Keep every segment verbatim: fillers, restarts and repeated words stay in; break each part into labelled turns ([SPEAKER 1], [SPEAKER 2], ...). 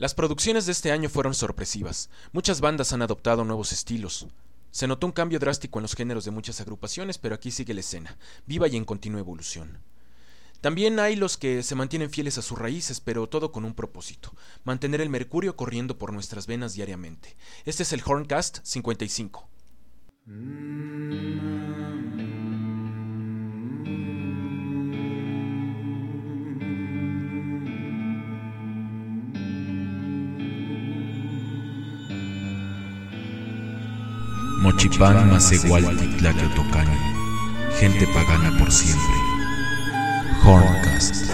[SPEAKER 1] Las producciones de este año fueron sorpresivas. Muchas bandas han adoptado nuevos estilos. Se notó un cambio drástico en los géneros de muchas agrupaciones, pero aquí sigue la escena, viva y en continua evolución. También hay los que se mantienen fieles a sus raíces, pero todo con un propósito: mantener el mercurio corriendo por nuestras venas diariamente. Este es el Horncast cincuenta y cinco.
[SPEAKER 2] Mochipán Masehualti Tlaqueotocani, gente pagana por siempre. Horncast.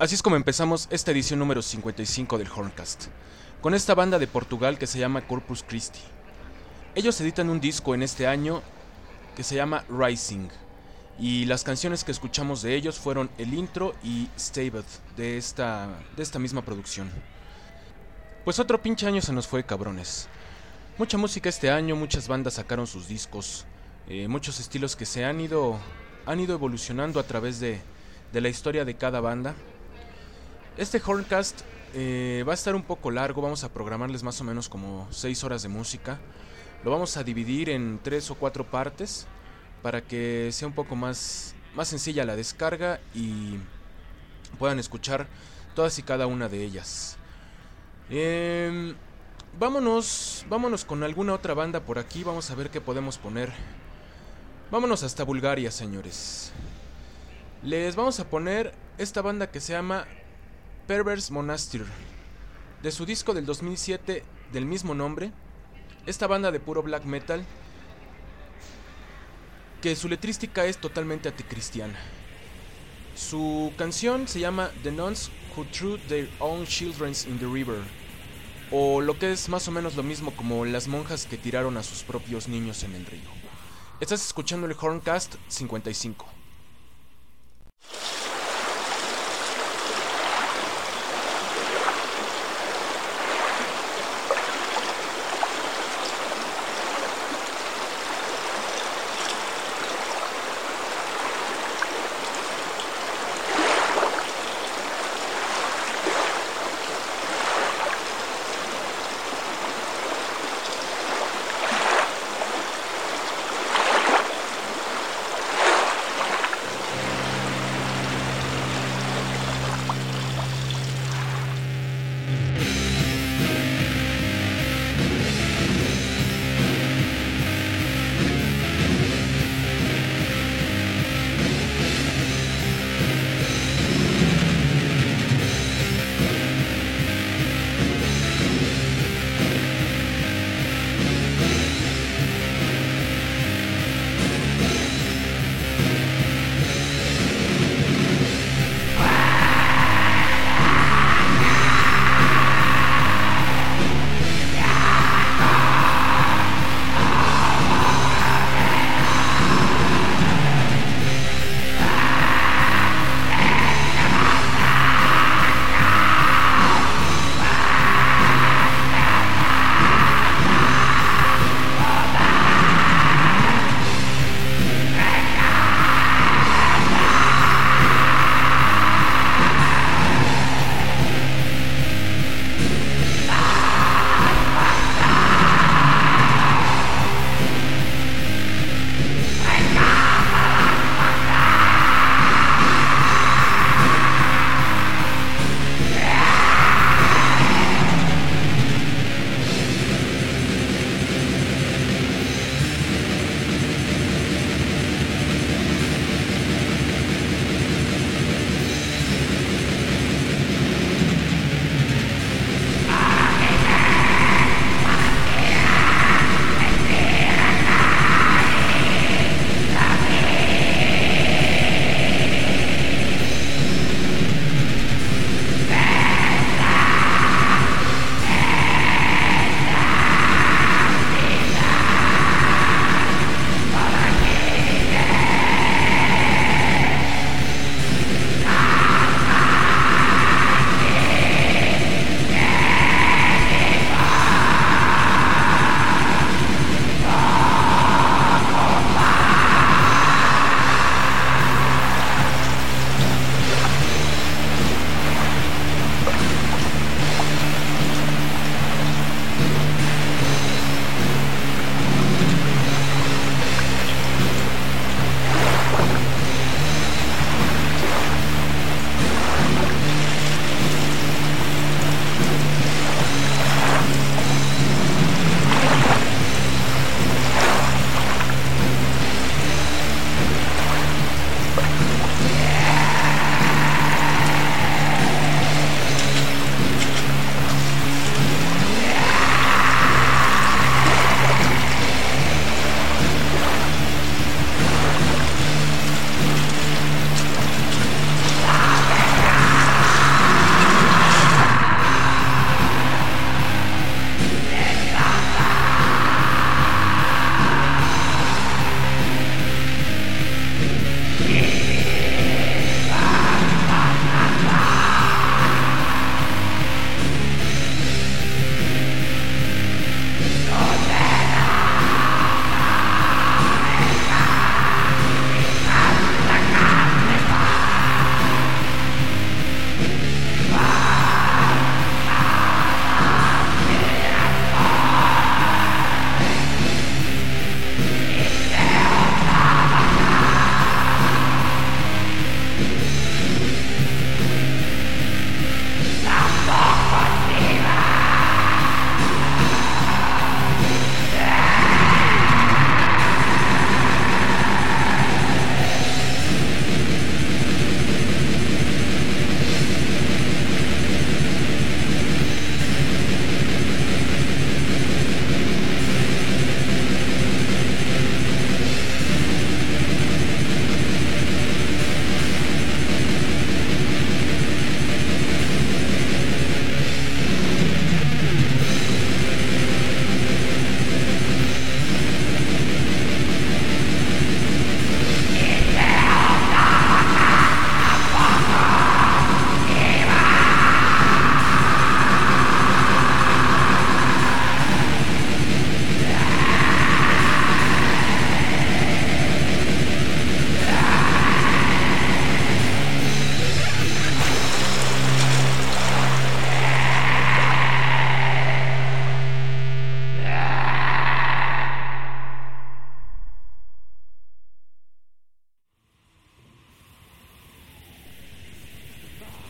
[SPEAKER 1] Así es como empezamos esta edición número cincuenta y cinco del Horncast, con esta banda de Portugal que se llama Corpus Christi. Ellos editan un disco en este año que se llama Rising, y las canciones que escuchamos de ellos fueron el intro y Stabbed de esta, de esta misma producción. Pues otro pinche año se nos fue, cabrones. Mucha música este año, muchas bandas sacaron sus discos, eh, muchos estilos que se han ido, han ido evolucionando a través de, de la historia de cada banda. Este Horncast eh, va a estar un poco largo, vamos a programarles más o menos como seis horas de música. Lo vamos a dividir en tres o cuatro partes para que sea un poco más, más sencilla la descarga y puedan escuchar todas y cada una de ellas. Eh, vámonos, vámonos con alguna otra banda por aquí, vamos a ver qué podemos poner. Vámonos hasta Bulgaria, señores. Les vamos a poner esta banda que se llama Perverse Monastir, de su disco del dos mil siete del mismo nombre. Esta banda de puro black metal, que su letrística es totalmente anticristiana. Su canción se llama The Nuns Who Threw Their Own Children in the River, o lo que es más o menos lo mismo como las monjas que tiraron a sus propios niños en el río. Estás escuchando el Horncast cincuenta y cinco.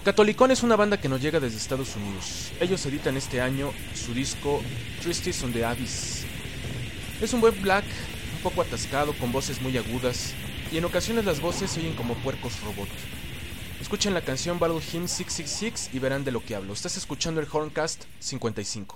[SPEAKER 1] Catholicon es una banda que nos llega desde Estados Unidos. Ellos editan este año su disco Tristes on the Abyss. Es un buen black, un poco atascado, con voces muy agudas, y en ocasiones las voces se oyen como puercos robot. Escuchen la canción Battle Hymn seiscientos sesenta y seis y verán de lo que hablo. Estás escuchando el Horncast cincuenta y cinco.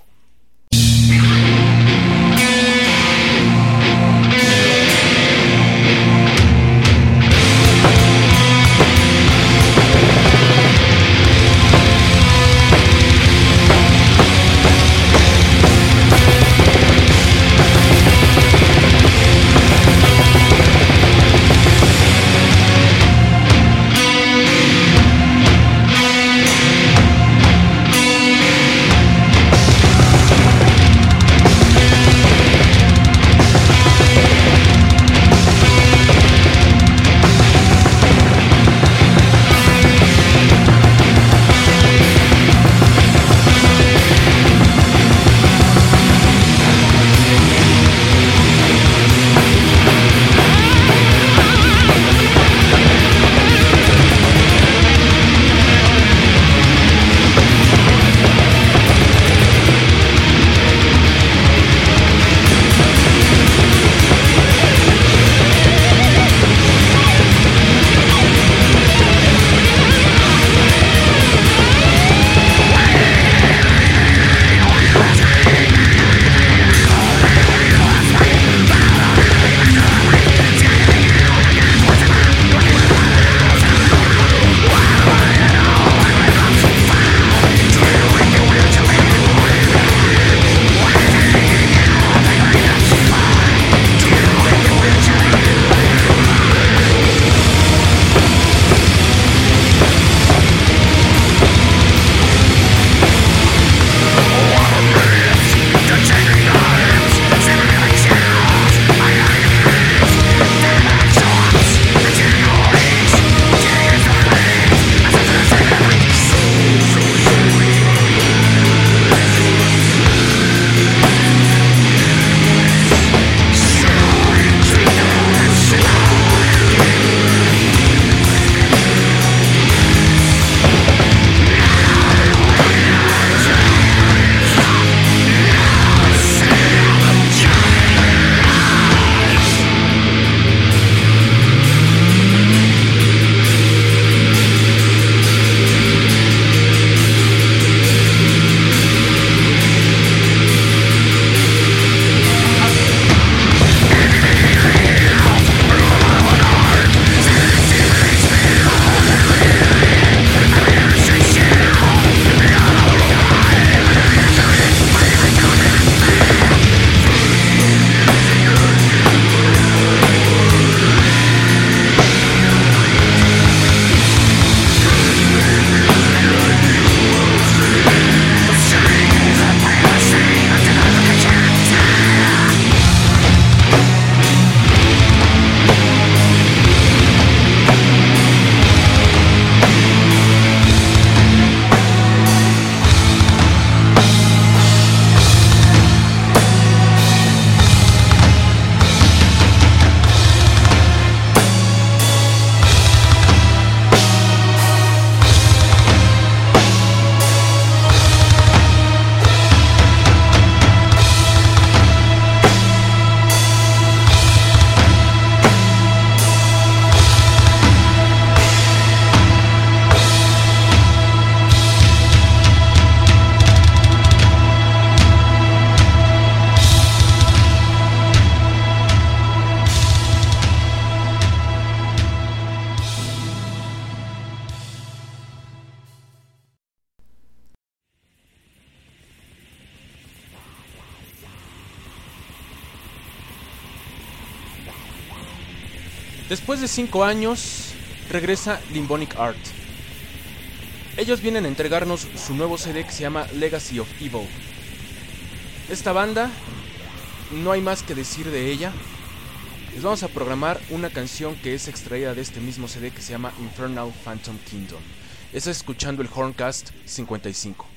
[SPEAKER 1] Después de cinco años, regresa Limbonic Art. Ellos vienen a entregarnos su nuevo C D que se llama Legacy of Evil. Esta banda, no hay más que decir de ella. Les vamos a programar una canción que es extraída de este mismo C D que se llama Infernal Phantom Kingdom. Estás escuchando el Horncast cincuenta y cinco.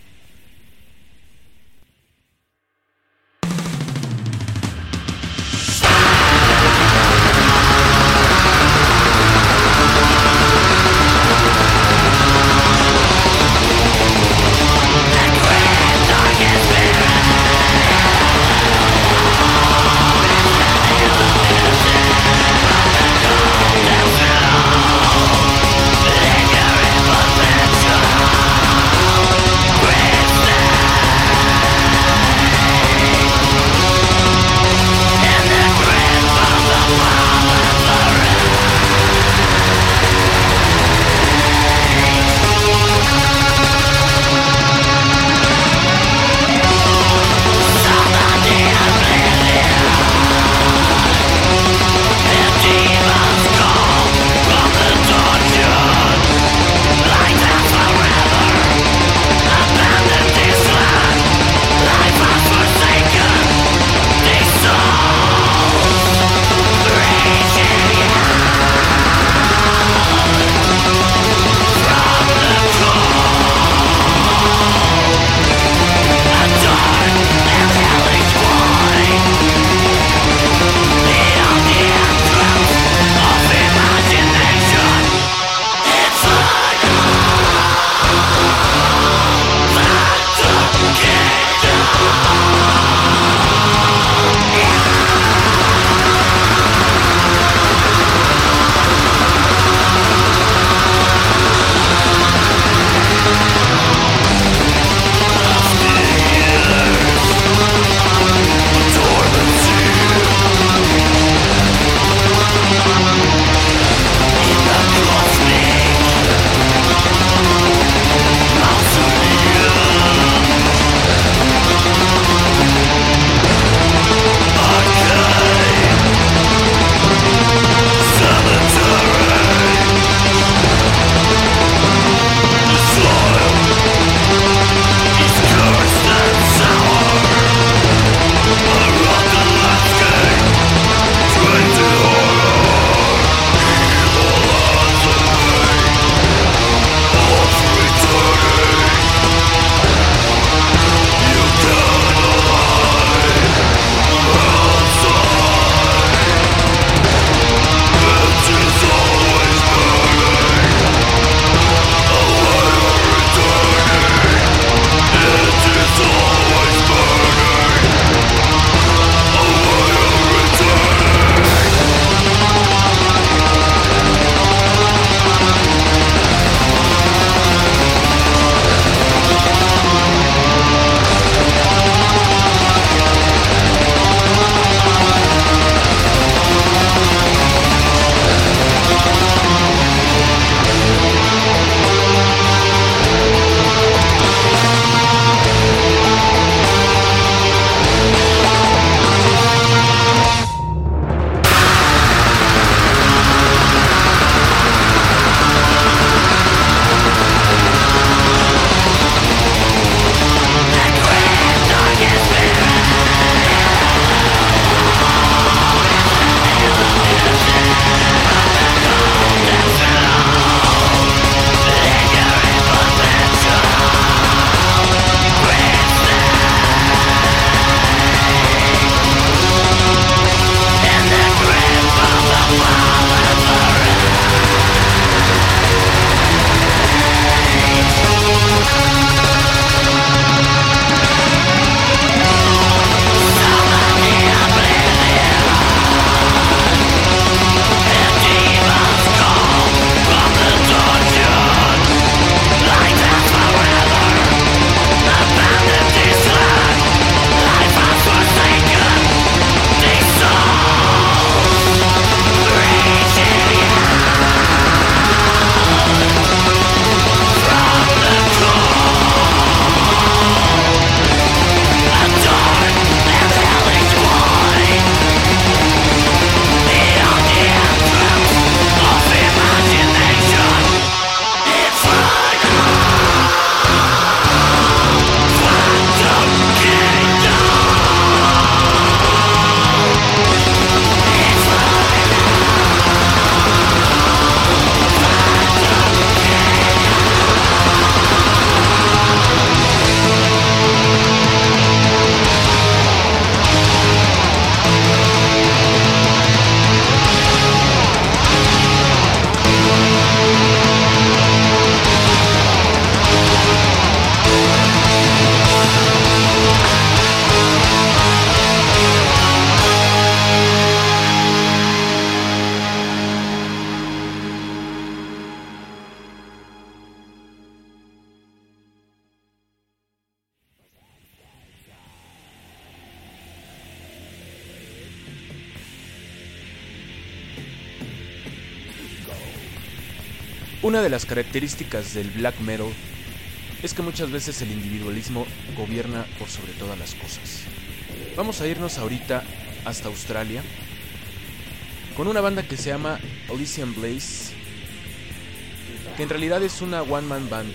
[SPEAKER 1] Una de las características del black metal es que muchas veces el individualismo gobierna por sobre todas las cosas. Vamos a irnos ahorita hasta Australia con una banda que se llama Elysian Blaze, que en realidad es una one man band.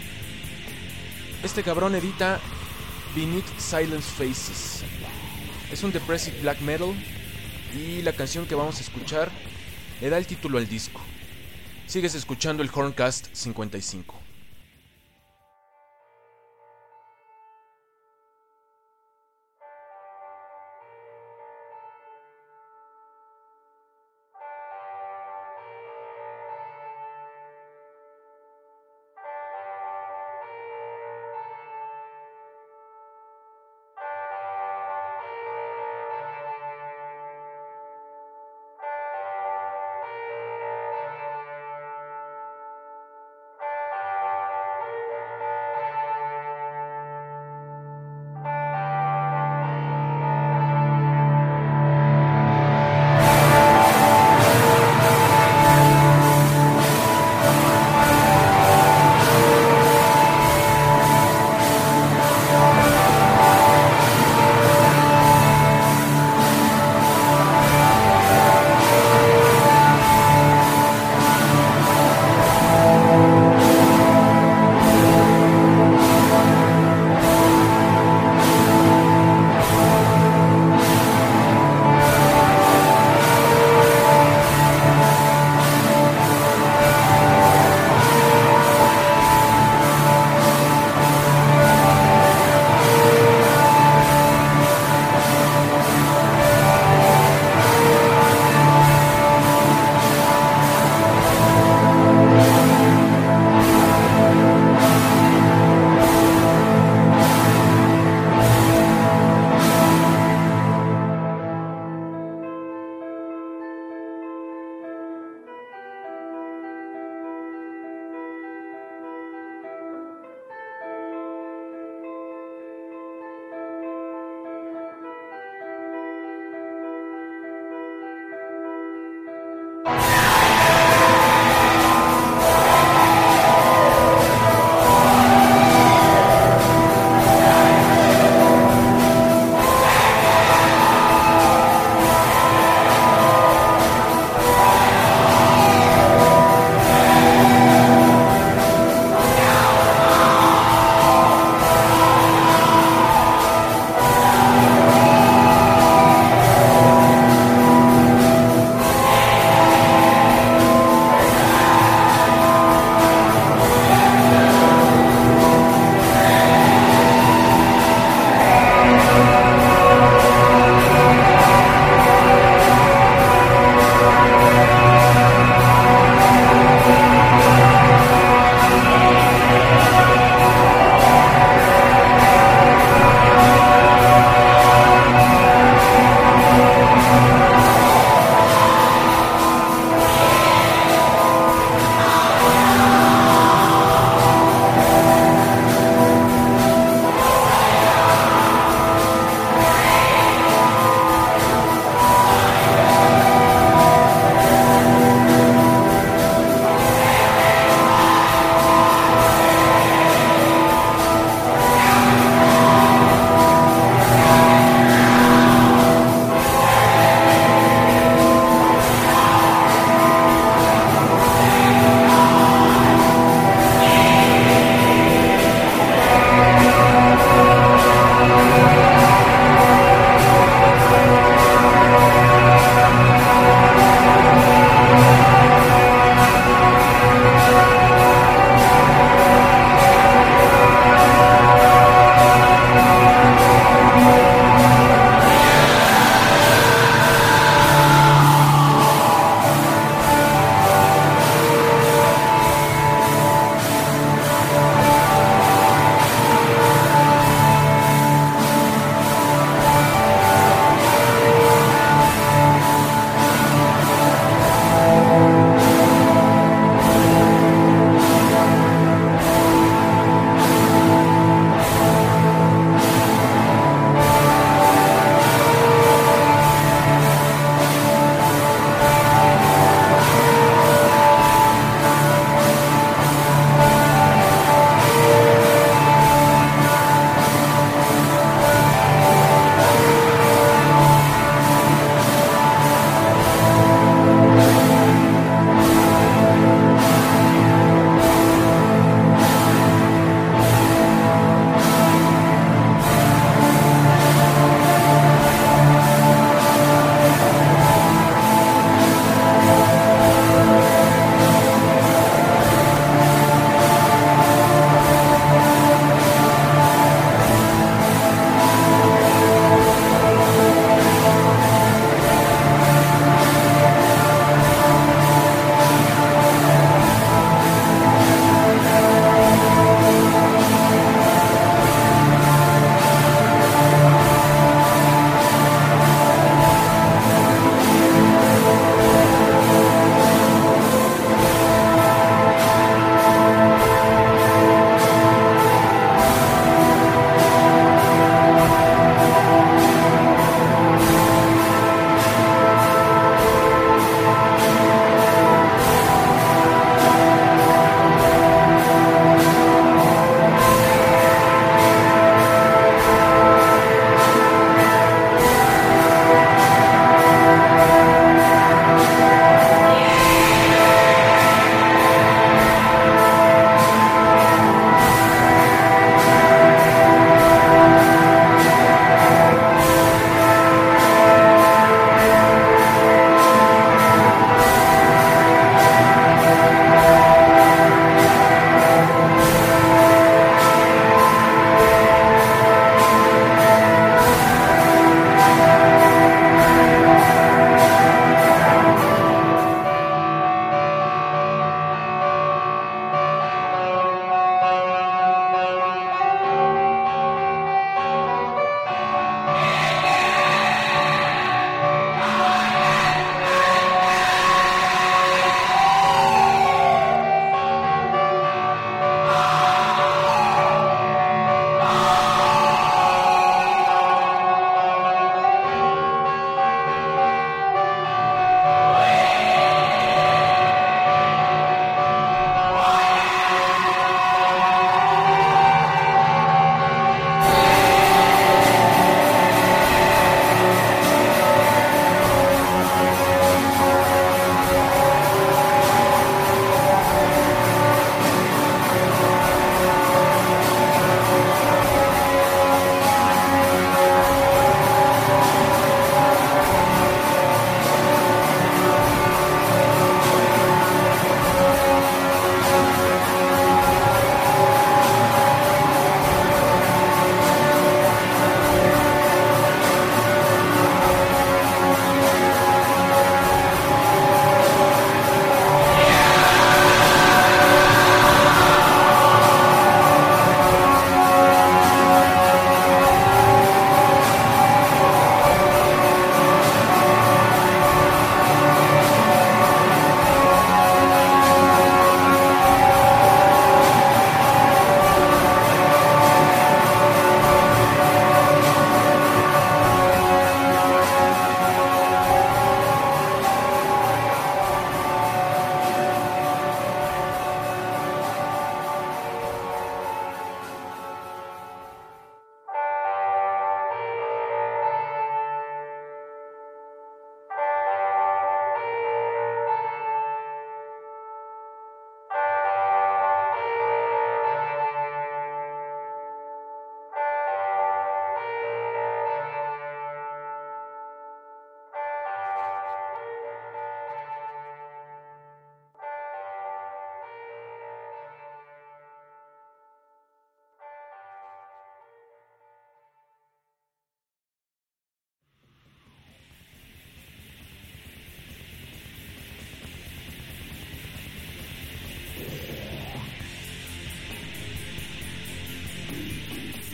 [SPEAKER 1] Este cabrón edita Beneath Silence Faces. Es un depressive black metal y la canción que vamos a escuchar le da el título al disco. Sigues escuchando el Horncast cincuenta y cinco.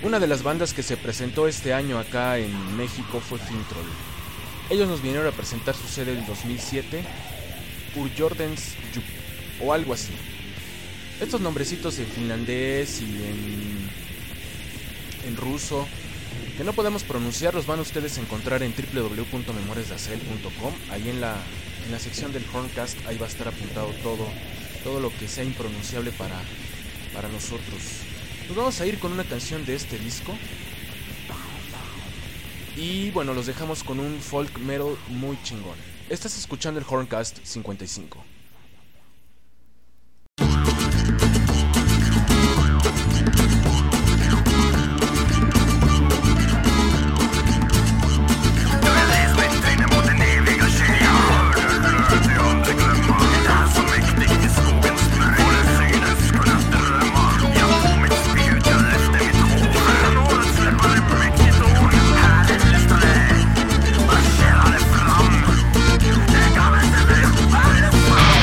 [SPEAKER 1] Una de las bandas que se presentó este año acá en México fue Fintroll. Ellos nos vinieron a presentar su C D del dos mil siete, Urjordens Djup, o algo así. Estos nombrecitos en finlandés y en, en ruso, que no podemos pronunciar, los van ustedes a encontrar en doble u doble u doble u punto memorias de acel punto com. Ahí en la, en la sección del Horncast, ahí va a estar apuntado todo, todo lo que sea impronunciable para, para nosotros. Nos vamos a ir con una canción de este disco. Y bueno, los dejamos con un folk metal muy chingón. Estás escuchando el Horncast cincuenta y cinco.
[SPEAKER 3] Fram. Det kan inte bli värre.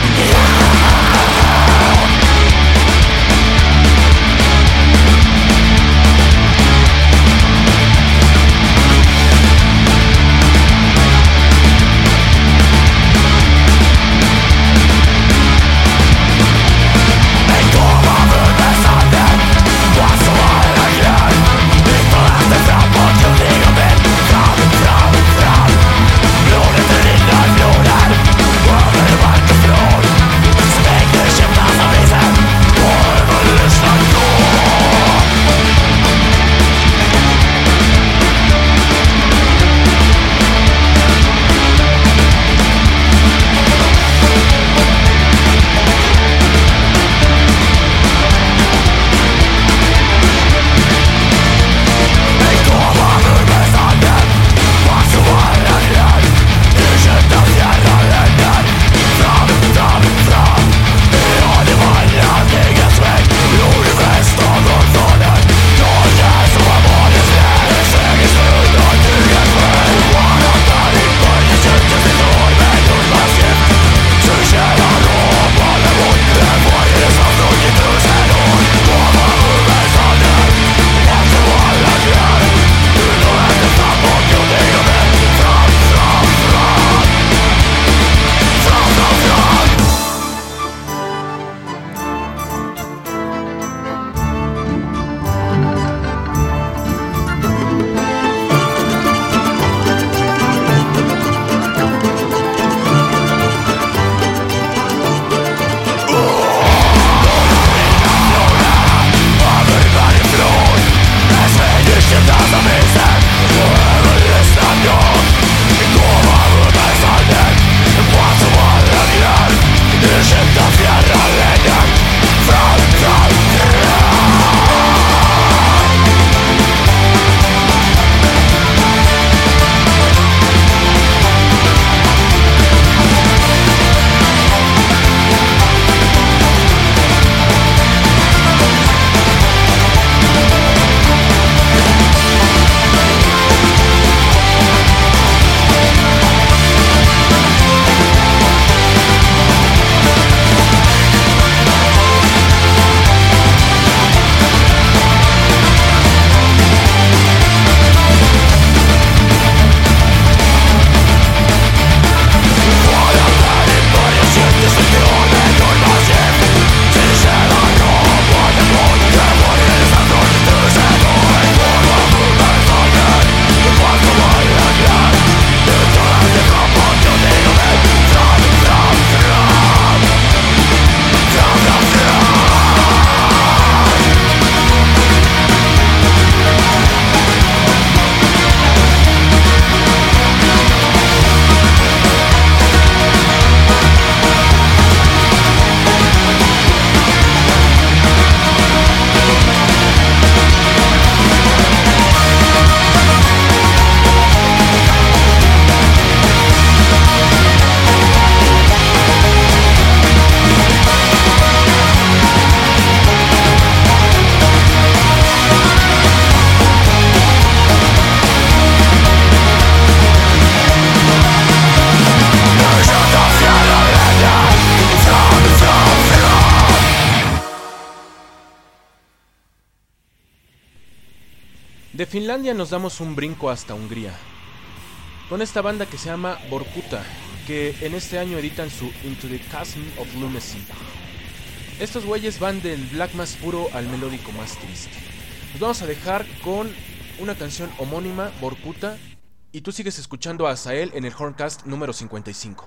[SPEAKER 1] De Finlandia nos damos un brinco hasta Hungría, con esta banda que se llama Vorkutá, que en este año editan su Into the Chasm of Lunacy. Estos güeyes van del black más puro al melódico más triste. Nos vamos a dejar con una canción homónima, Vorkutá, y tú sigues escuchando a Azael en el Horncast número cincuenta y cinco.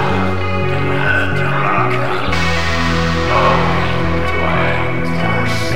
[SPEAKER 3] Oh, do I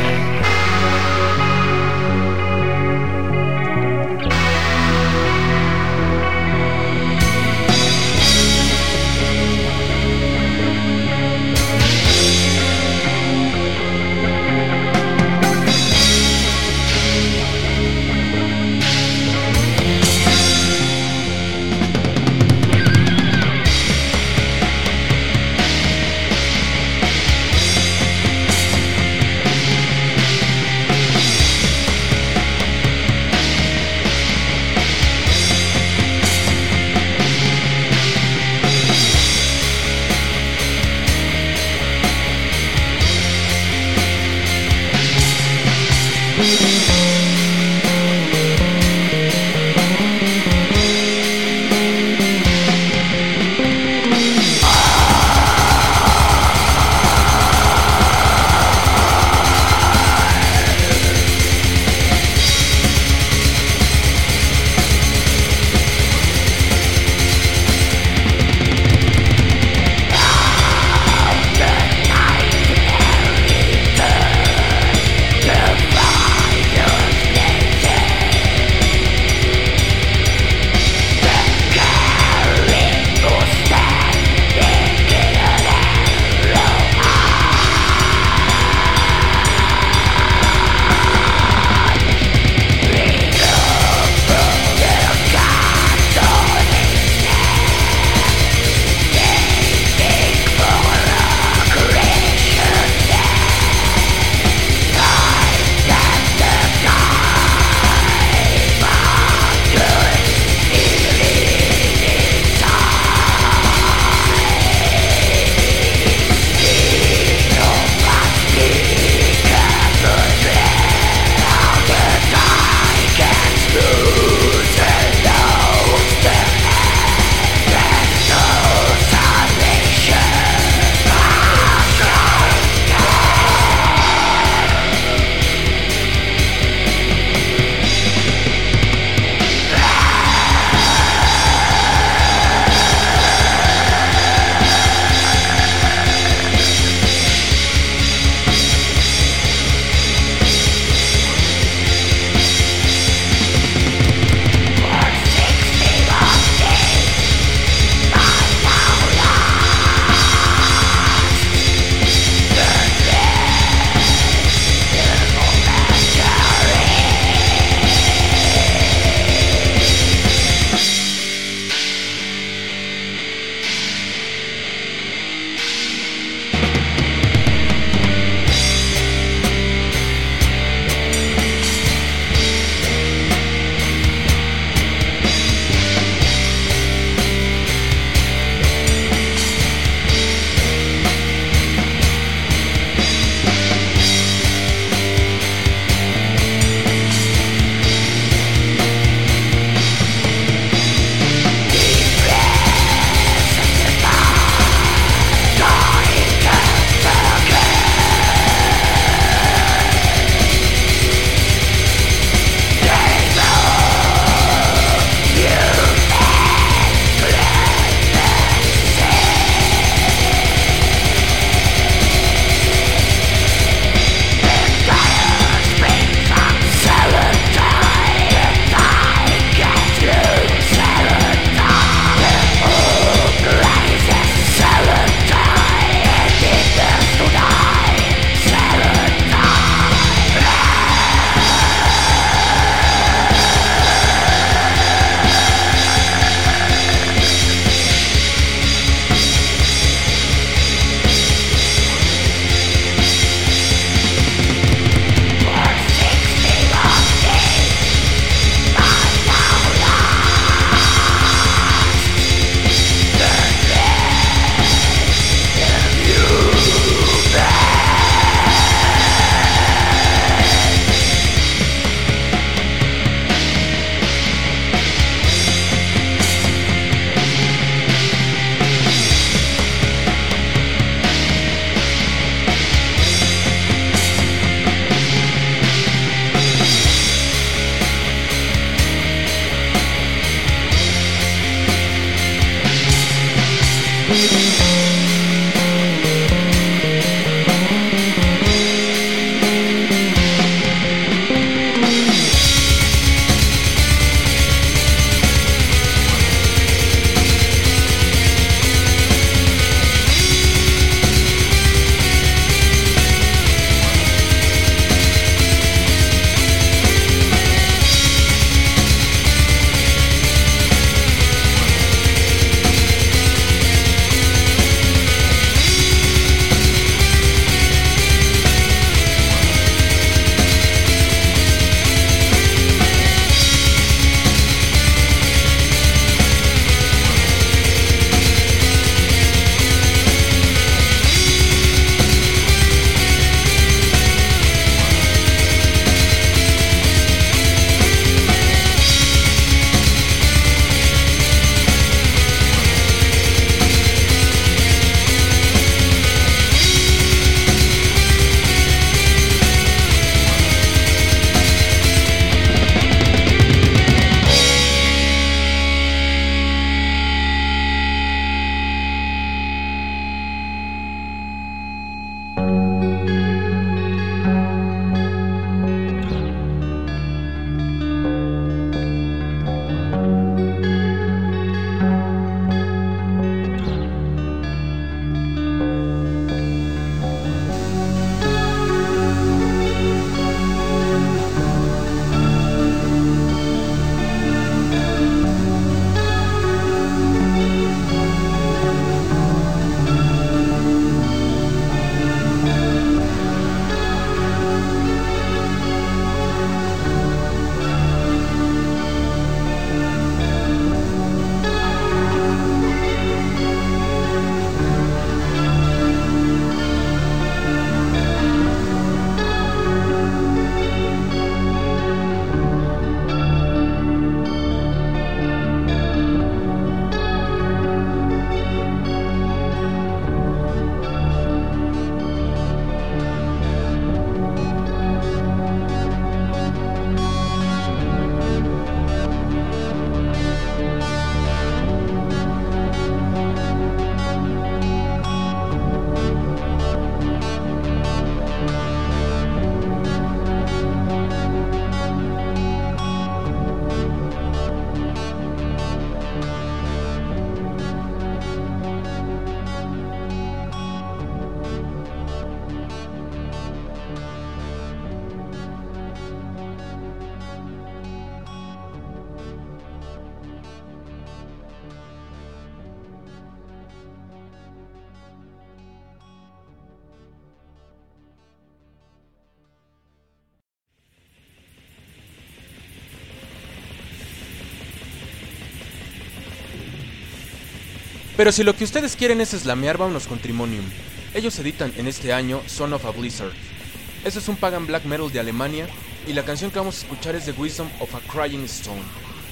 [SPEAKER 1] Pero si lo que ustedes quieren es slamear, vámonos con Trimonium. Ellos editan en este año Son of a Blizzard. Eso es un pagan black metal de Alemania, y la canción que vamos a escuchar es The Wisdom of a Crying Stone.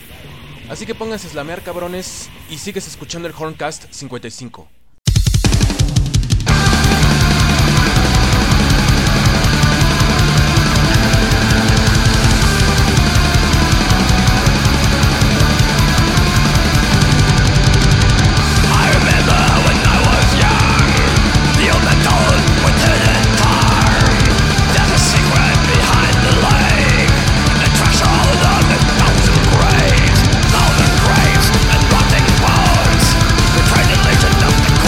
[SPEAKER 1] Así que pónganse a slamear, cabrones, y sigues escuchando el Horncast cincuenta y cinco.
[SPEAKER 3] Legend of the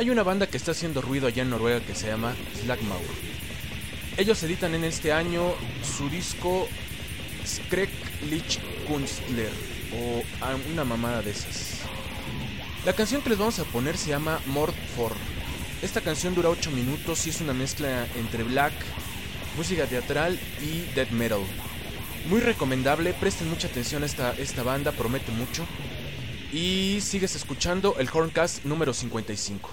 [SPEAKER 1] Hay una banda que está haciendo ruido allá en Noruega que se llama Slagmaur. Ellos editan en este año su disco Skreklichkunstler o una mamada de esas. La canción que les vamos a poner se llama Mord for. Esta canción dura ocho minutos y es una mezcla entre black, música teatral y death metal. Muy recomendable, presten mucha atención a esta, esta banda, promete mucho. Y sigues escuchando el Horncast número cincuenta y cinco.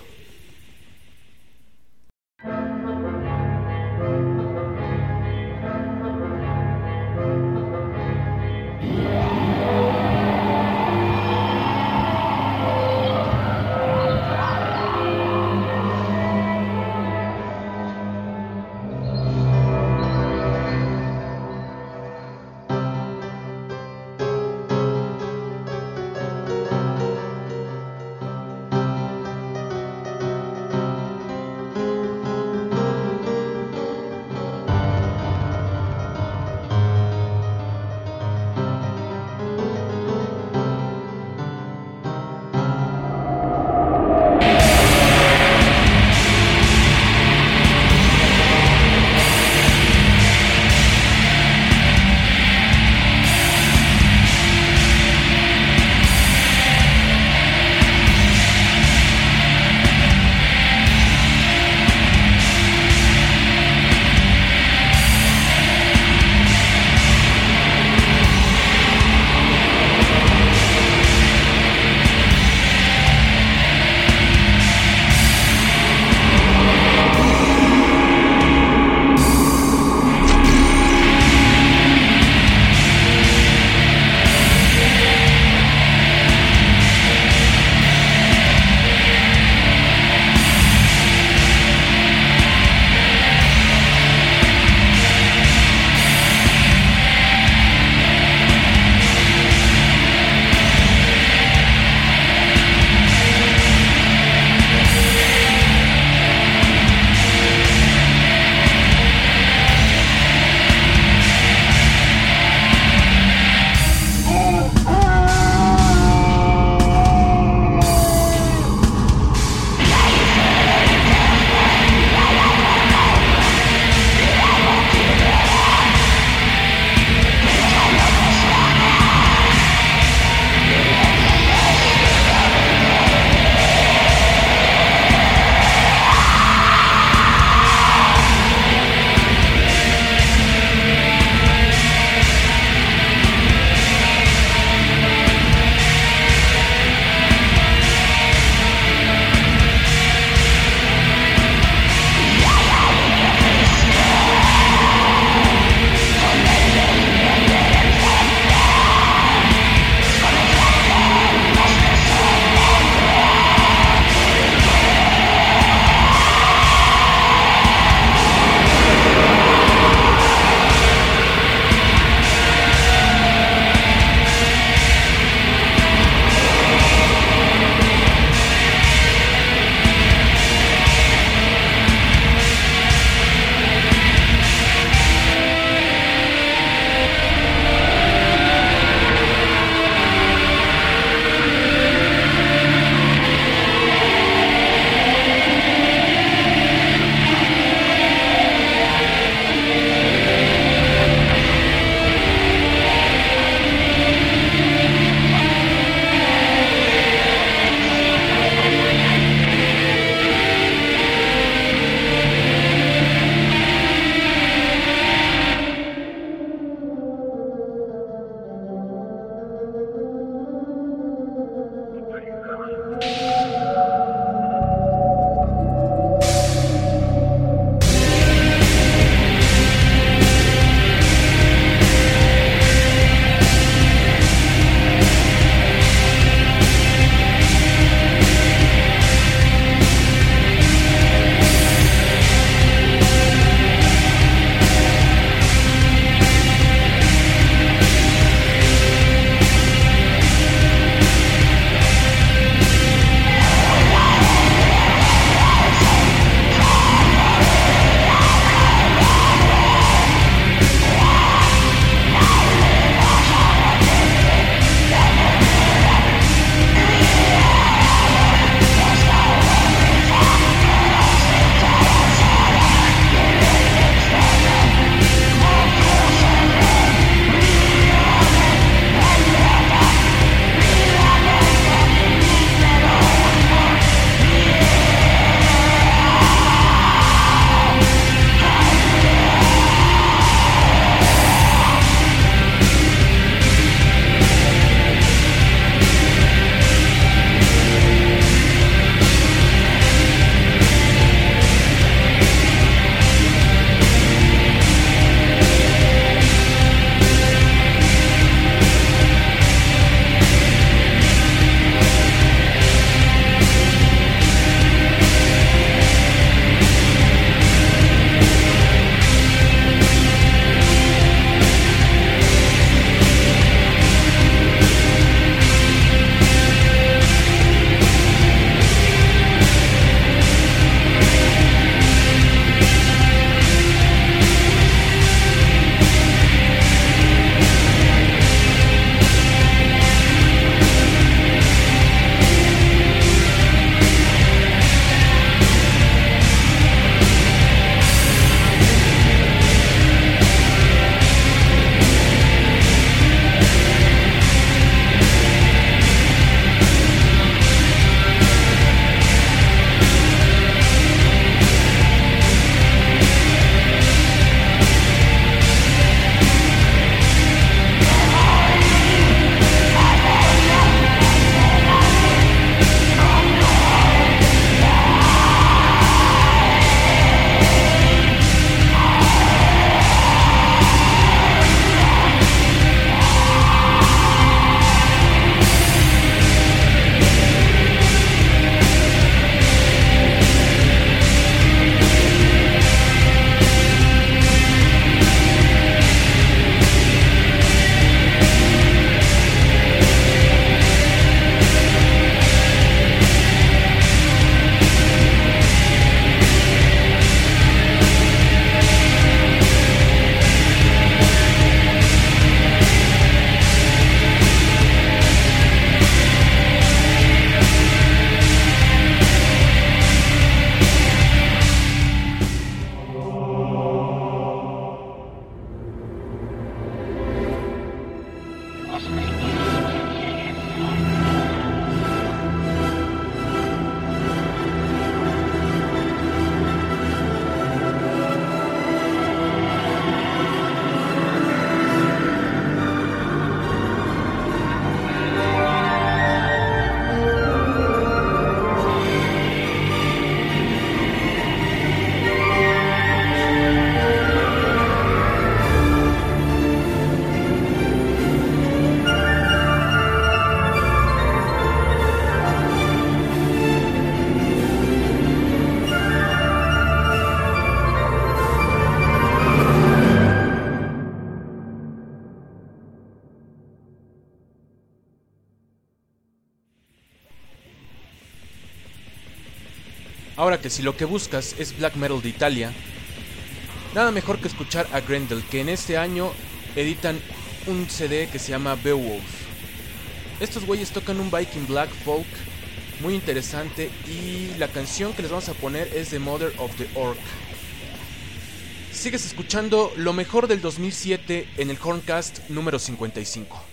[SPEAKER 1] Ahora que si lo que buscas es black metal de Italia, nada mejor que escuchar a Grendel, que en este año editan un C D que se llama Beowulf. Estos güeyes tocan un Viking black folk muy interesante y la canción que les vamos a poner es The Mother of the Orc. Sigues escuchando lo mejor del dos mil siete en el Horncast número cincuenta y cinco.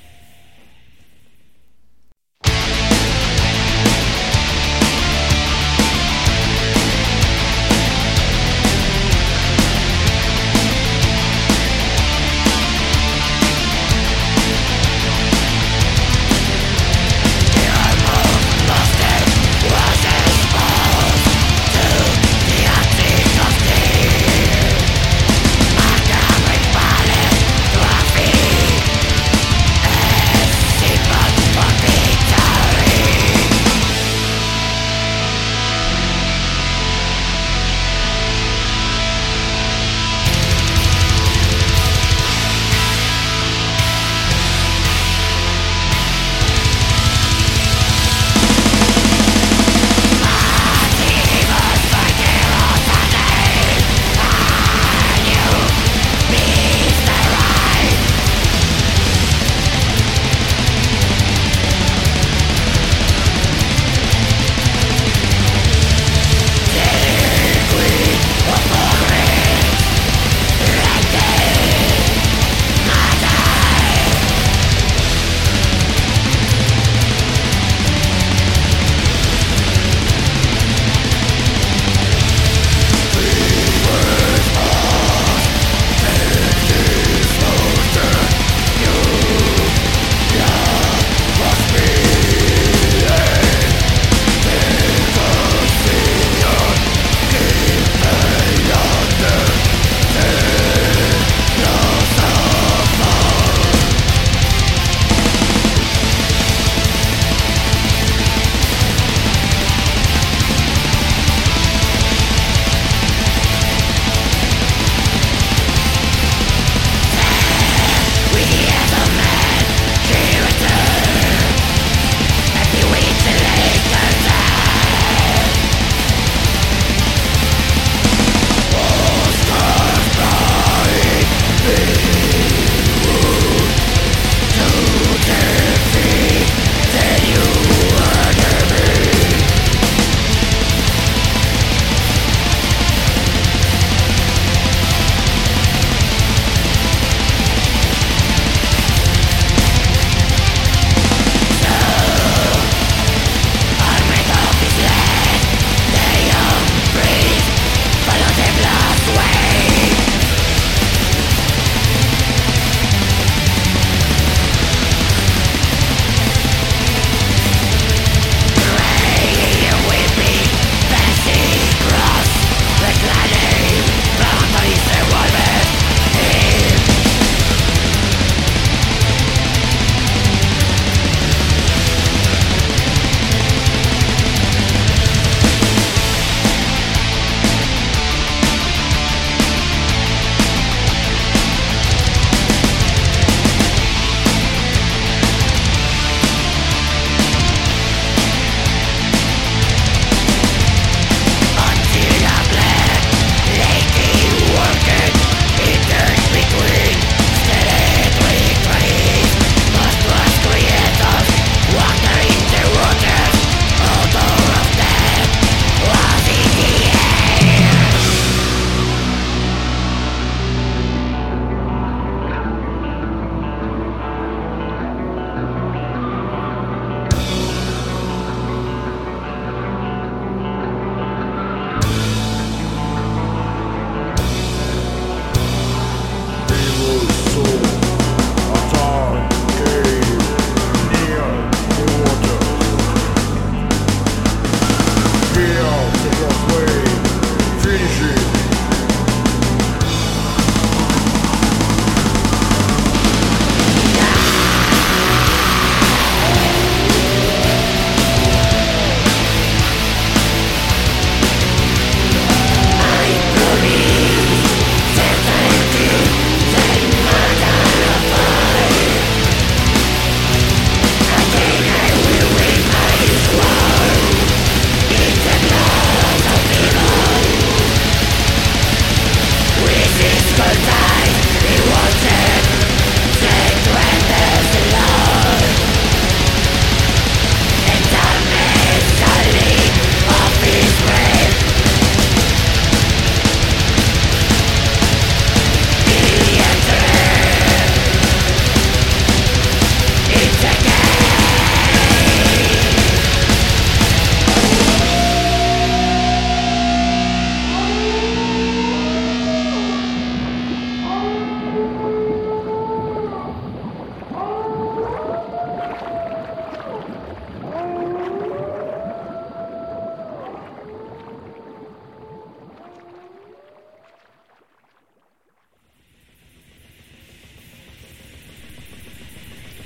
[SPEAKER 3] Vale, tu afín.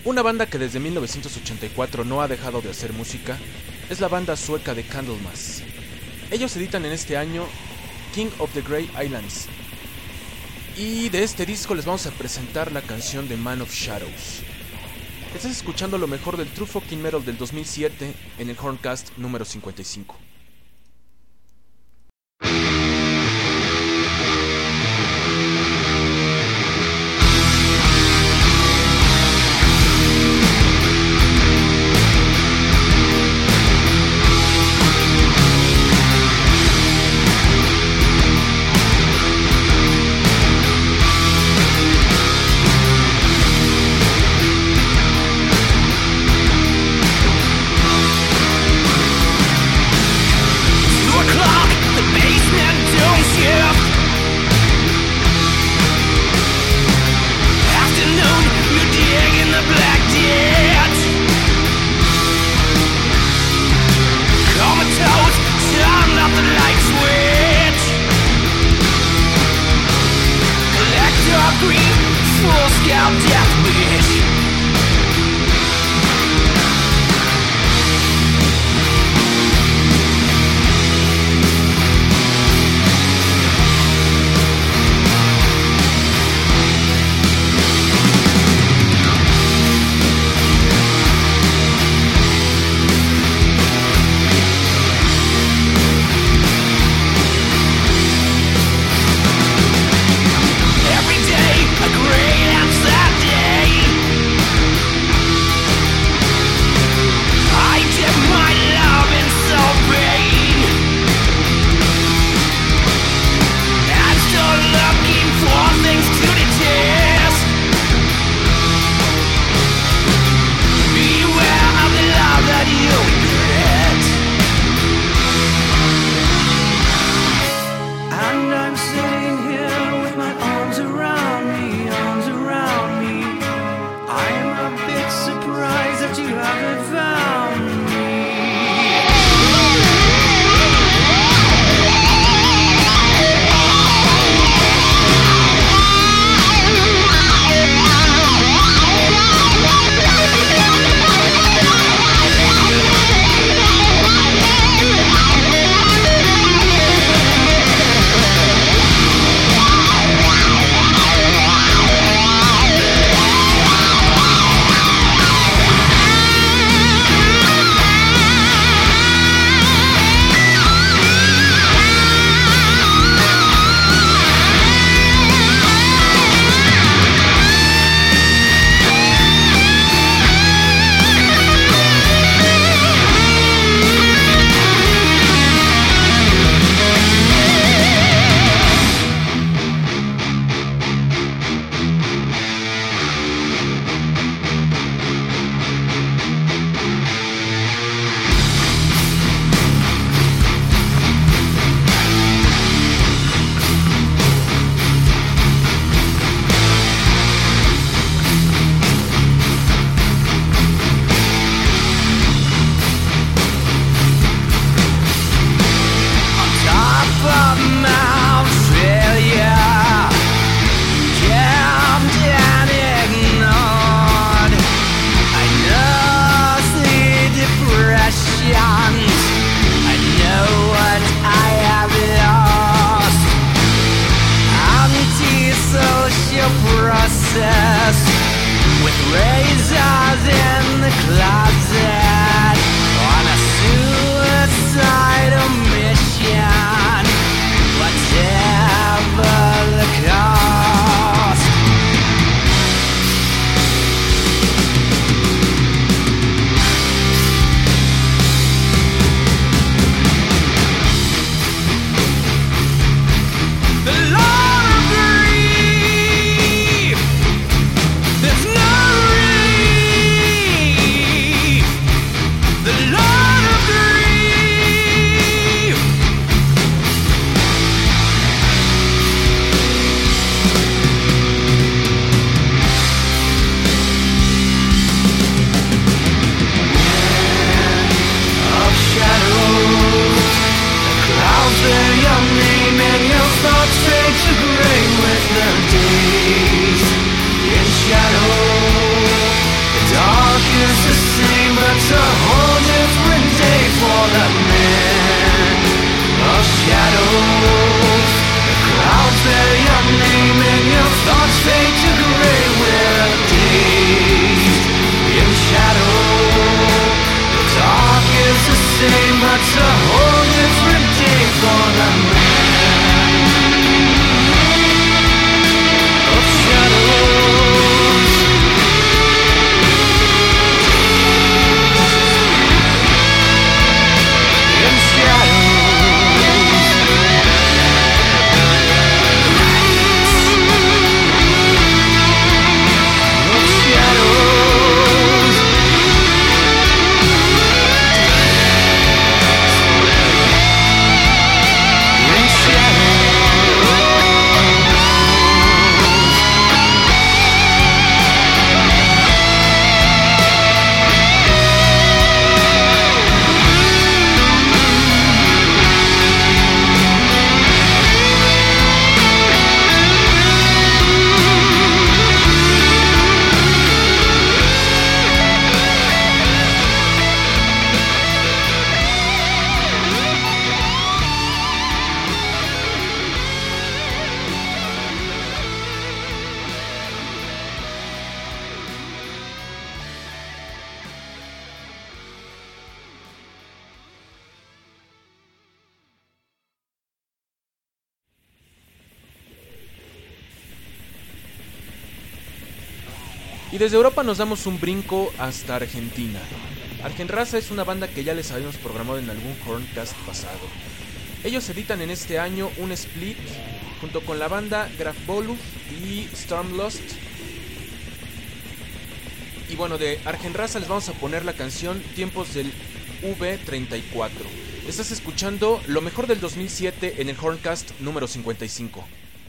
[SPEAKER 1] Una banda que desde mil novecientos ochenta y cuatro no ha dejado de hacer música es la banda sueca de Candlemass. Ellos editan en este año King of the Grey Islands, y de este disco les vamos a presentar la canción de Man of Shadows. Estás escuchando lo mejor del True Fucking Metal del dos mil siete en el Horncast número cincuenta y cinco. Y desde Europa nos damos un brinco hasta Argentina. Argenraza es una banda que ya les habíamos programado en algún Horncast pasado. Ellos editan en este año un split junto con la banda Grafboluf y Stormlust. Y bueno, de Argenraza les vamos a poner la canción Tiempos del V treinta y cuatro. Estás escuchando lo mejor del dos mil siete en el Horncast número cincuenta y cinco.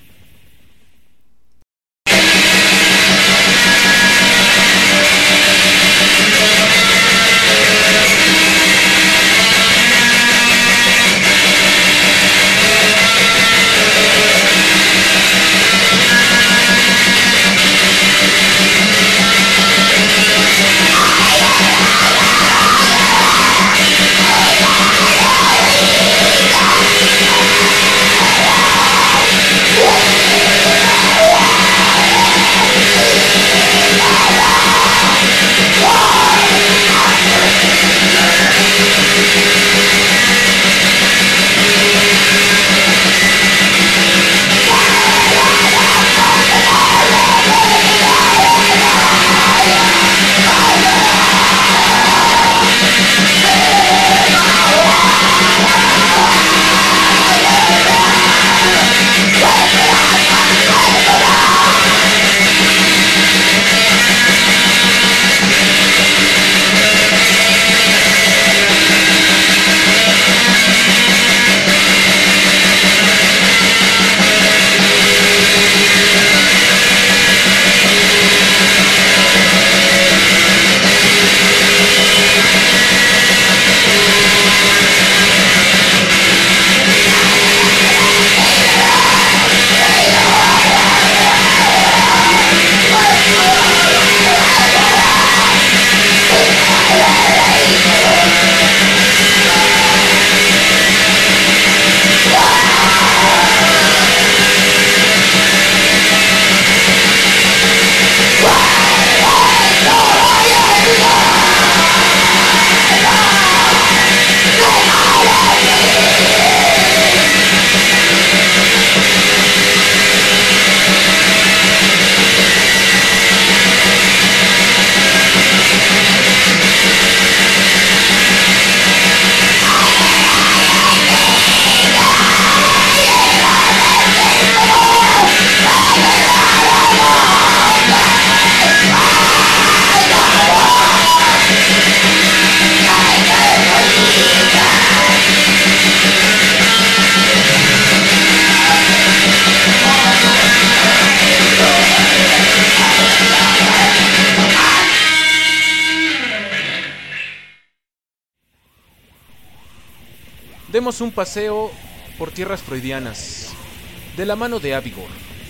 [SPEAKER 1] Demos un paseo por tierras freudianas, de la mano de Avigor,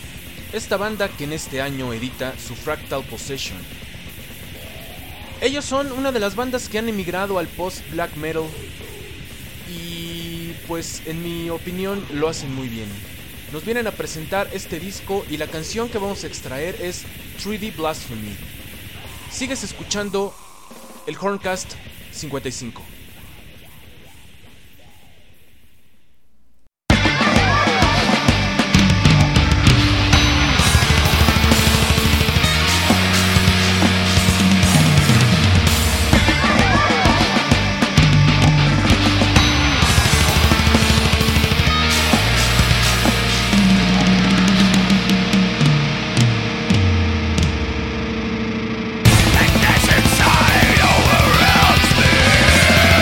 [SPEAKER 1] esta banda que en este año edita su Fractal Possession. Ellos son una de las bandas que han emigrado al post-black metal y pues en mi opinión lo hacen muy bien. Nos vienen a presentar este disco y la canción que vamos a extraer es tres D Blasphemy. Sigues escuchando el Horncast cincuenta y cinco.
[SPEAKER 3] Inside overwhelms me.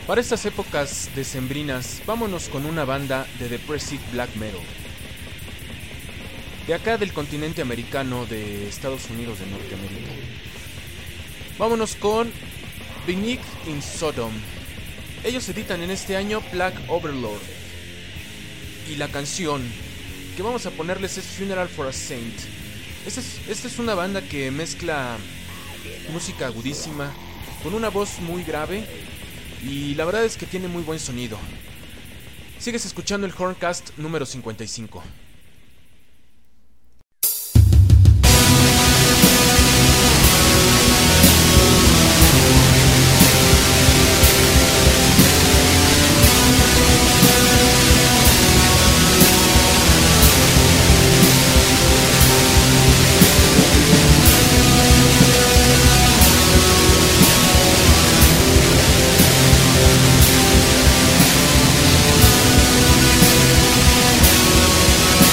[SPEAKER 1] Para estas épocas decembrinas, vámonos con una banda de depressive black metal. De acá del continente americano de Estados Unidos de Norteamérica. Vámonos con Beneath in Sodom. Ellos editan en este año Black Overlord. Y la canción que vamos a ponerles es Funeral for a Saint. Esta es, esta es una banda que mezcla música agudísima con una voz muy grave. Y la verdad es que tiene muy buen sonido. Sigues escuchando el Horncast número cincuenta y cinco.
[SPEAKER 3] We'll be right back.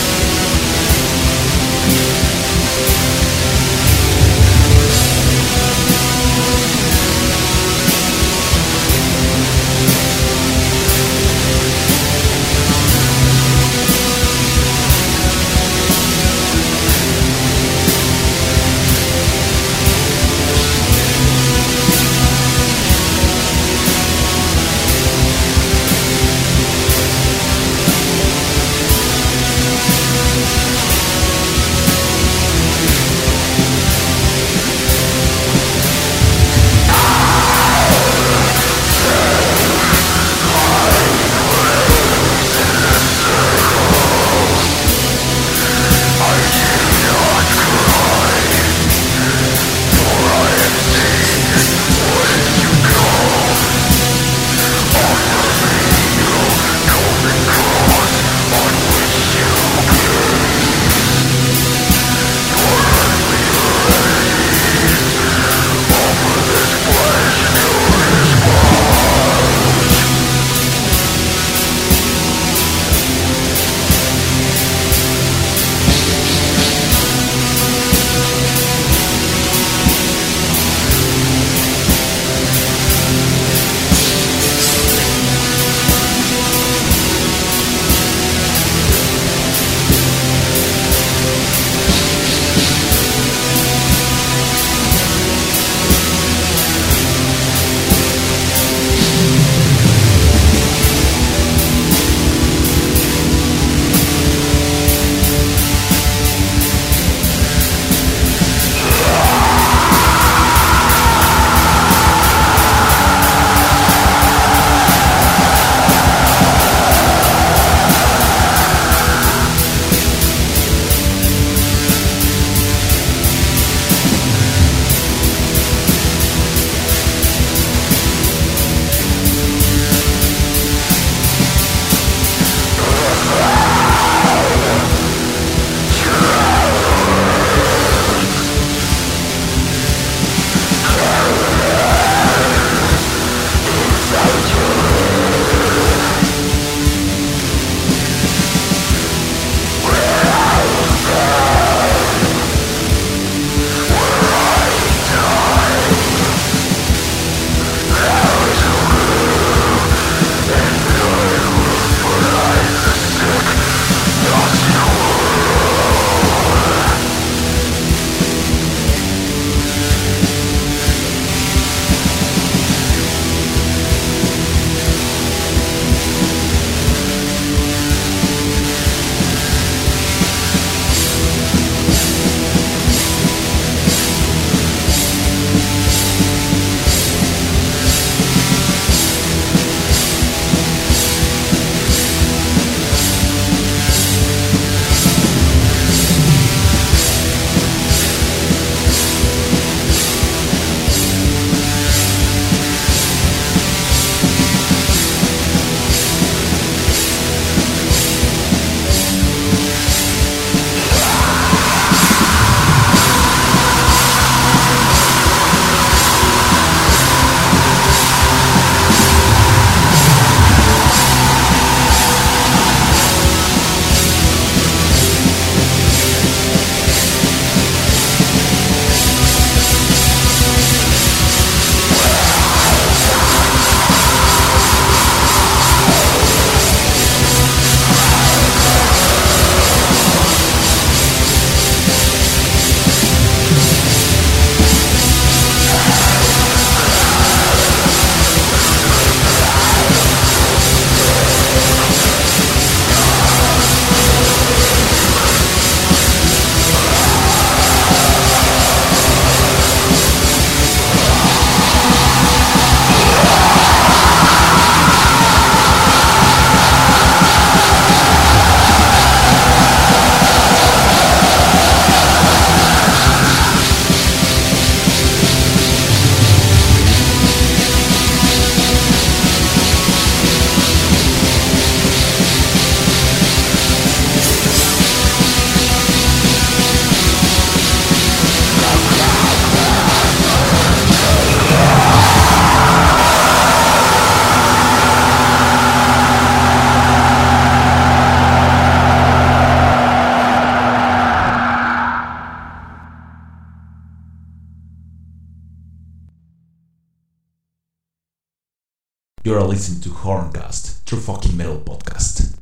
[SPEAKER 2] You are listening to Horncast, True Fucking Metal Podcast.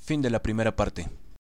[SPEAKER 1] Fin de la primera parte.